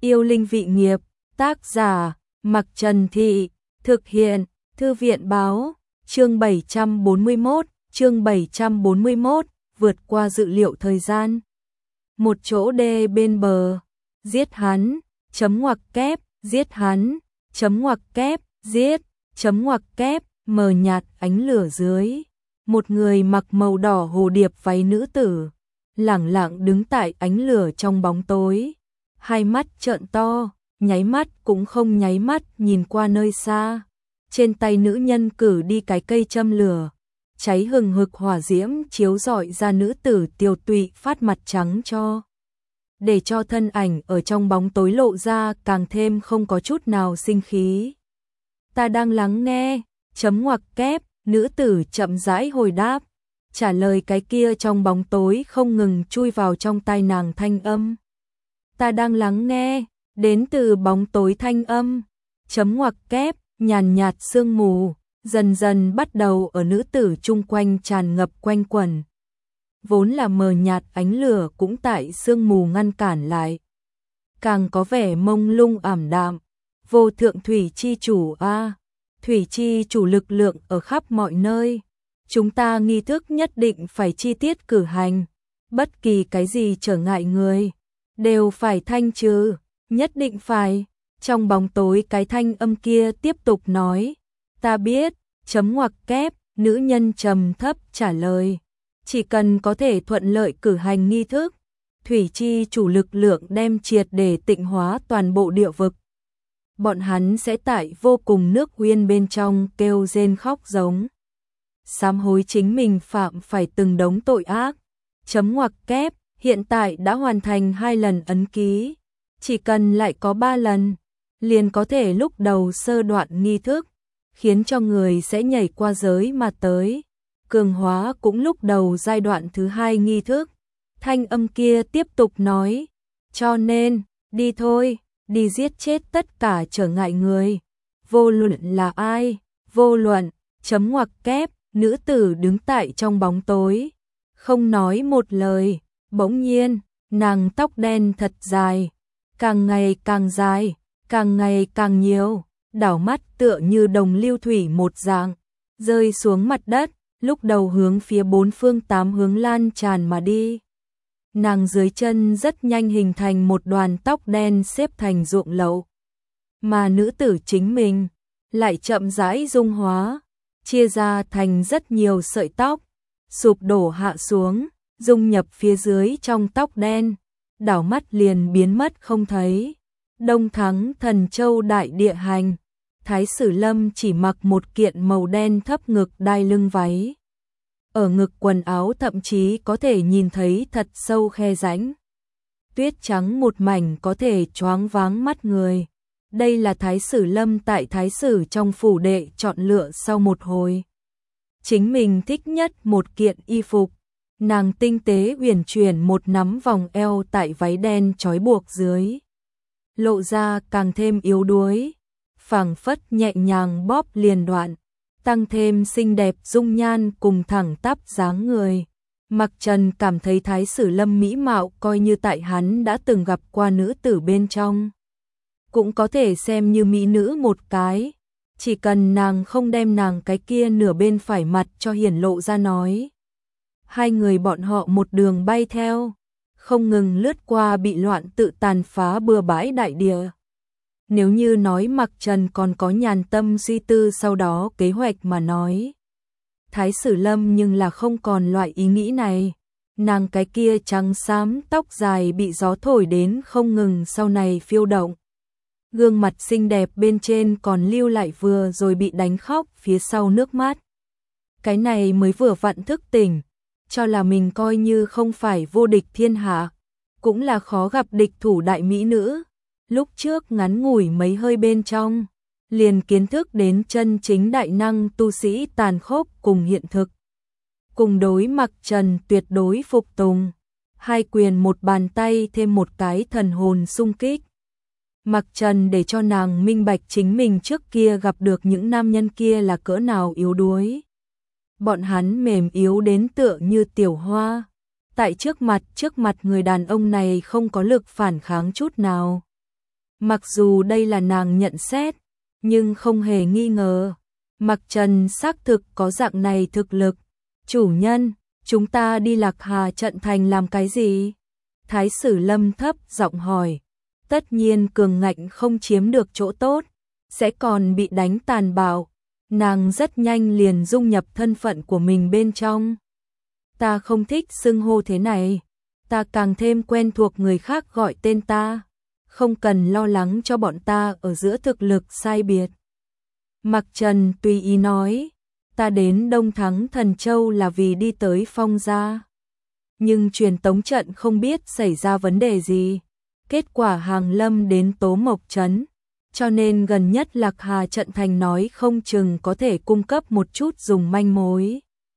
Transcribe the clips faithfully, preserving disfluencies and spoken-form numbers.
Yêu linh vị nghiệp, tác giả, Mặc Trần Thị, thực hiện, Thư viện báo, chương bảy trăm bốn mươi mốt, chương bảy trăm bốn mươi mốt, vượt qua dự liệu thời gian. Một chỗ đê bên bờ, giết hắn, chấm ngoặc kép, giết hắn, chấm ngoặc kép, giết, chấm ngoặc kép, mờ nhạt ánh lửa dưới. Một người mặc màu đỏ hồ điệp váy nữ tử, lẳng lặng đứng tại ánh lửa trong bóng tối. Hai mắt trợn to, nháy mắt cũng không nháy mắt nhìn qua nơi xa. Trên tay nữ nhân cử đi cái cây châm lửa, cháy hừng hực hỏa diễm chiếu rọi ra nữ tử tiều tụy phát mặt trắng cho. Để cho thân ảnh ở trong bóng tối lộ ra càng thêm không có chút nào sinh khí. Ta đang lắng nghe, chấm ngoặc kép, nữ tử chậm rãi hồi đáp, trả lời cái kia trong bóng tối không ngừng chui vào trong tai nàng thanh âm. Ta đang lắng nghe, đến từ bóng tối thanh âm, chấm ngoặc kép, nhàn nhạt sương mù, dần dần bắt đầu ở nữ tử chung quanh tràn ngập quanh quẩn. Vốn là mờ nhạt ánh lửa cũng tại sương mù ngăn cản lại. Càng có vẻ mông lung ảm đạm, vô thượng thủy chi chủ a, thủy chi chủ lực lượng ở khắp mọi nơi. Chúng ta nghi thức nhất định phải chi tiết cử hành, bất kỳ cái gì trở ngại người, đều phải thanh trừ, nhất định phải. Trong bóng tối cái thanh âm kia tiếp tục nói, ta biết, chấm ngoặc kép, nữ nhân trầm thấp trả lời. Chỉ cần có thể thuận lợi cử hành nghi thức, thủy chi chủ lực lượng đem triệt để tịnh hóa toàn bộ địa vực. Bọn hắn sẽ tại vô cùng nước uyên bên trong kêu rên khóc giống. Sám hối chính mình phạm phải từng đống tội ác. Chấm ngoặc kép, hiện tại đã hoàn thành hai lần ấn ký. Chỉ cần lại có ba lần, liền có thể lúc đầu sơ đoạn nghi thức, khiến cho người sẽ nhảy qua giới mà tới. Cường hóa cũng lúc đầu giai đoạn thứ hai nghi thức. Thanh âm kia tiếp tục nói, cho nên, đi thôi, đi giết chết tất cả trở ngại người. Vô luận là ai, vô luận, chấm ngoặc kép, nữ tử đứng tại trong bóng tối, không nói một lời. Bỗng nhiên, nàng tóc đen thật dài, càng ngày càng dài, càng ngày càng nhiều, đảo mắt tựa như đồng lưu thủy một dạng, rơi xuống mặt đất, lúc đầu hướng phía bốn phương tám hướng lan tràn mà đi. Nàng dưới chân rất nhanh hình thành một đoàn tóc đen xếp thành ruộng lậu, mà nữ tử chính mình lại chậm rãi dung hóa, chia ra thành rất nhiều sợi tóc, sụp đổ hạ xuống, dung nhập phía dưới trong tóc đen, đảo mắt liền biến mất không thấy. Đông Thắng Thần Châu đại địa hành, Thái Sử Lâm chỉ mặc một kiện màu đen thấp ngực đai lưng váy. Ở ngực quần áo thậm chí có thể nhìn thấy thật sâu khe rãnh. Tuyết trắng một mảnh có thể choáng váng mắt người. Đây là Thái Sử Lâm tại Thái Sử trong phủ đệ chọn lựa sau một hồi. Chính mình thích nhất một kiện y phục. Nàng tinh tế uyển chuyển một nắm vòng eo tại váy đen trói buộc dưới. Lộ ra càng thêm yếu đuối, phảng phất nhẹ nhàng bóp liền đoạn, tăng thêm xinh đẹp dung nhan cùng thẳng tắp dáng người. Mặc Trần cảm thấy Thái Sử Lâm mỹ mạo coi như tại hắn đã từng gặp qua nữ tử bên trong, cũng có thể xem như mỹ nữ một cái, chỉ cần nàng không đem nàng cái kia nửa bên phải mặt cho hiển lộ ra nói. Hai người bọn họ một đường bay theo, không ngừng lướt qua bị loạn tự tàn phá bừa bãi đại địa. Nếu như nói Mặc Trần còn có nhàn tâm suy tư sau đó kế hoạch mà nói, Thái Sử Lâm nhưng là không còn loại ý nghĩ này. Nàng cái kia trắng xám tóc dài bị gió thổi đến không ngừng sau này phiêu động. Gương mặt xinh đẹp bên trên còn lưu lại vừa rồi bị đánh khóc phía sau nước mắt. Cái này mới vừa vặn thức tỉnh, cho là mình coi như không phải vô địch thiên hạ, cũng là khó gặp địch thủ đại mỹ nữ. Lúc trước ngắn ngủi mấy hơi bên trong, liền kiến thức đến chân chính đại năng tu sĩ tàn khốc cùng hiện thực. Cùng đối Mặc Trần tuyệt đối phục tùng, hai quyền một bàn tay thêm một cái thần hồn xung kích. Mặc Trần để cho nàng minh bạch chính mình trước kia gặp được những nam nhân kia là cỡ nào yếu đuối. Bọn hắn mềm yếu đến tựa như tiểu hoa, tại trước mặt trước mặt người đàn ông này không có lực phản kháng chút nào. Mặc dù đây là nàng nhận xét, nhưng không hề nghi ngờ, Mặc Trần xác thực có dạng này thực lực. Chủ nhân, chúng ta đi Lạc Hà trận thành làm cái gì? Thái sử Lâm thấp giọng hỏi. Tất nhiên cường ngạnh không chiếm được chỗ tốt, sẽ còn bị đánh tàn bạo. Nàng rất nhanh liền dung nhập thân phận của mình bên trong. Ta không thích xưng hô thế này, ta càng thêm quen thuộc người khác gọi tên ta, không cần lo lắng cho bọn ta ở giữa thực lực sai biệt. Mặc Trần tùy ý nói, ta đến Đông Thắng Thần Châu là vì đi tới Phong gia. Nhưng truyền tống trận không biết xảy ra vấn đề gì. Kết quả hàng lâm đến Tố Mộc Trấn, cho nên gần nhất Lạc Hà trận thành nói không chừng có thể cung cấp một chút dùng manh mối.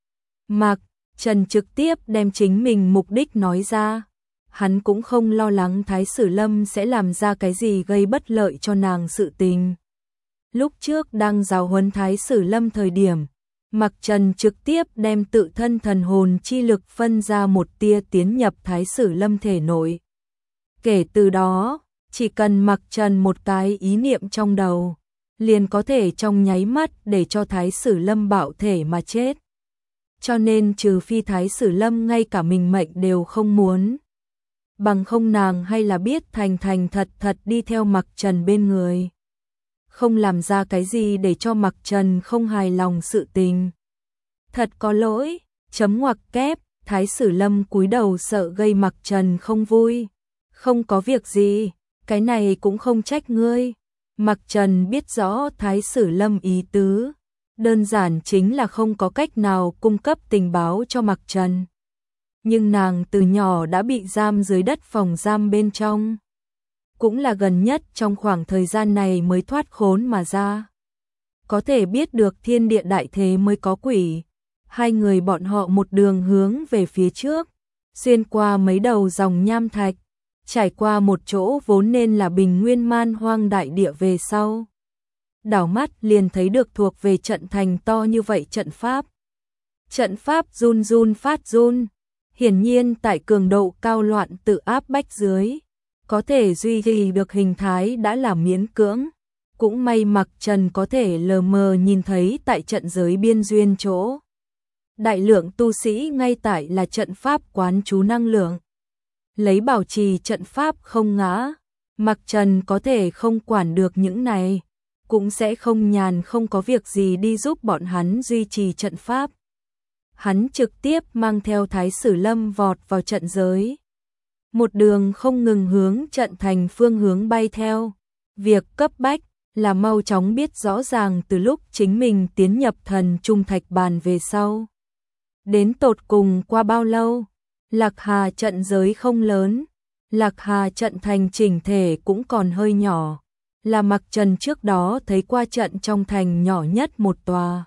Mặc Trần trực tiếp đem chính mình mục đích nói ra. Hắn cũng không lo lắng Thái sử Lâm sẽ làm ra cái gì gây bất lợi cho nàng sự tình. Lúc trước đang giáo huấn Thái sử Lâm thời điểm, Mặc Trần trực tiếp đem tự thân thần hồn chi lực phân ra một tia tiến nhập Thái sử Lâm thể nội. Kể từ đó, chỉ cần Mặc Trần một cái ý niệm trong đầu, liền có thể trong nháy mắt để cho Thái sử Lâm bạo thể mà chết. Cho nên trừ phi Thái sử Lâm ngay cả mình mệnh đều không muốn, bằng không nàng hay là biết thành thành thật thật đi theo Mặc Trần bên người, không làm ra cái gì để cho Mặc Trần không hài lòng sự tình. Thật có lỗi, chấm ngoặc kép, Thái sử Lâm cúi đầu sợ gây Mặc Trần không vui. Không có việc gì, cái này cũng không trách ngươi. Mặc Trần biết rõ Thái sử Lâm ý tứ, đơn giản chính là không có cách nào cung cấp tình báo cho Mặc Trần. Nhưng nàng từ nhỏ đã bị giam dưới đất phòng giam bên trong, cũng là gần nhất trong khoảng thời gian này mới thoát khốn mà ra. Có thể biết được thiên địa đại thế mới có quỷ. Hai người bọn họ một đường hướng về phía trước, xuyên qua mấy đầu dòng nham thạch, trải qua một chỗ vốn nên là bình nguyên man hoang đại địa về sau. Đảo mắt liền thấy được thuộc về trận thành to như vậy trận pháp. Trận pháp run run phát run, hiển nhiên tại cường độ cao loạn tự áp bách dưới, có thể duy trì được hình thái đã là miễn cưỡng. Cũng may Mặc Trần có thể lờ mờ nhìn thấy tại trận giới biên duyên chỗ. Đại lượng tu sĩ ngay tại là trận pháp quán trú năng lượng. Lấy bảo trì trận pháp không ngã, Mặc Trần có thể không quản được những này, cũng sẽ không nhàn không có việc gì đi giúp bọn hắn duy trì trận pháp. Hắn trực tiếp mang theo Thái sử Lâm vọt vào trận giới. Một đường không ngừng hướng trận thành phương hướng bay theo. Việc cấp bách là mau chóng biết rõ ràng từ lúc chính mình tiến nhập thần trung thạch bàn về sau. Đến tột cùng qua bao lâu? Lạc Hà trận giới không lớn, Lạc Hà trận thành chỉnh thể cũng còn hơi nhỏ, là Mặc Trần trước đó thấy qua trận trong thành nhỏ nhất một tòa.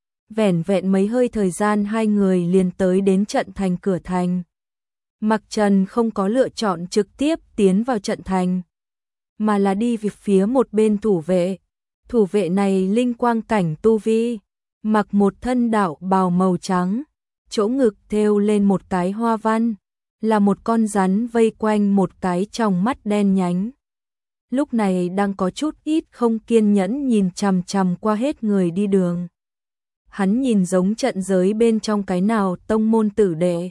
Vẻn vẹn mấy hơi thời gian hai người liền tới đến trận thành cửa thành. Mặc Trần không có lựa chọn trực tiếp tiến vào trận thành, mà là đi về phía một bên thủ vệ. Thủ vệ này linh quang cảnh tu vi, mặc một thân đạo bào màu trắng, chỗ ngực thêu lên một cái hoa văn, là một con rắn vây quanh một cái tròng mắt đen nhánh. Lúc này đang có chút ít không kiên nhẫn nhìn chằm chằm qua hết người đi đường. Hắn nhìn giống trận giới bên trong cái nào tông môn tử đệ.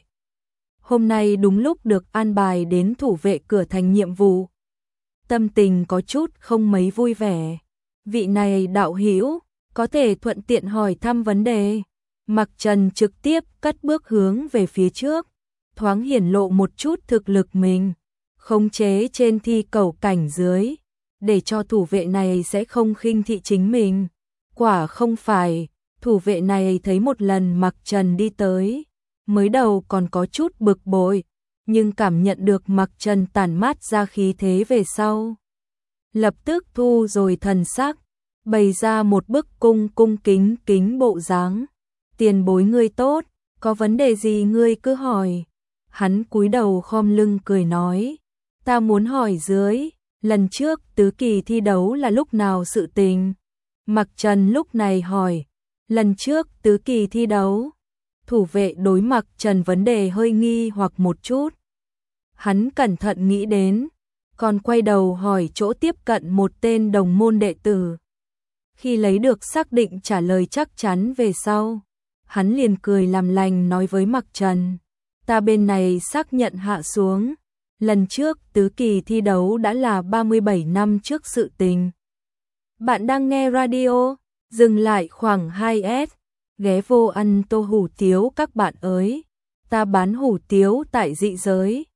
Hôm nay đúng lúc được an bài đến thủ vệ cửa thành nhiệm vụ. Tâm tình có chút không mấy vui vẻ. Vị này đạo hữu có thể thuận tiện hỏi thăm vấn đề. Mặc Trần trực tiếp cất bước hướng về phía trước, thoáng hiển lộ một chút thực lực mình, khống chế trên thi cầu cảnh dưới, để cho thủ vệ này sẽ không khinh thị chính mình. Quả không phải, thủ vệ này thấy một lần Mặc Trần đi tới, mới đầu còn có chút bực bội, nhưng cảm nhận được Mặc Trần tản mát ra khí thế về sau, lập tức thu rồi thần sắc, bày ra một bức cung cung kính kính bộ dáng. Tiền bối ngươi tốt, có vấn đề gì ngươi cứ hỏi. Hắn cúi đầu khom lưng cười nói, ta muốn hỏi dưới, lần trước tứ kỳ thi đấu là lúc nào sự tình? Mặc Trần lúc này hỏi, lần trước tứ kỳ thi đấu? Thủ vệ đối Mặc Trần vấn đề hơi nghi hoặc một chút. Hắn cẩn thận nghĩ đến, còn quay đầu hỏi chỗ tiếp cận một tên đồng môn đệ tử. Khi lấy được xác định trả lời chắc chắn về sau, hắn liền cười làm lành nói với Mặc Trần, ta bên này xác nhận hạ xuống, lần trước tứ kỳ thi đấu đã là ba mươi bảy năm trước sự tình. Bạn đang nghe radio, dừng lại khoảng hai s, ghé vô ăn tô hủ tiếu các bạn ơi, ta bán hủ tiếu tại dị giới,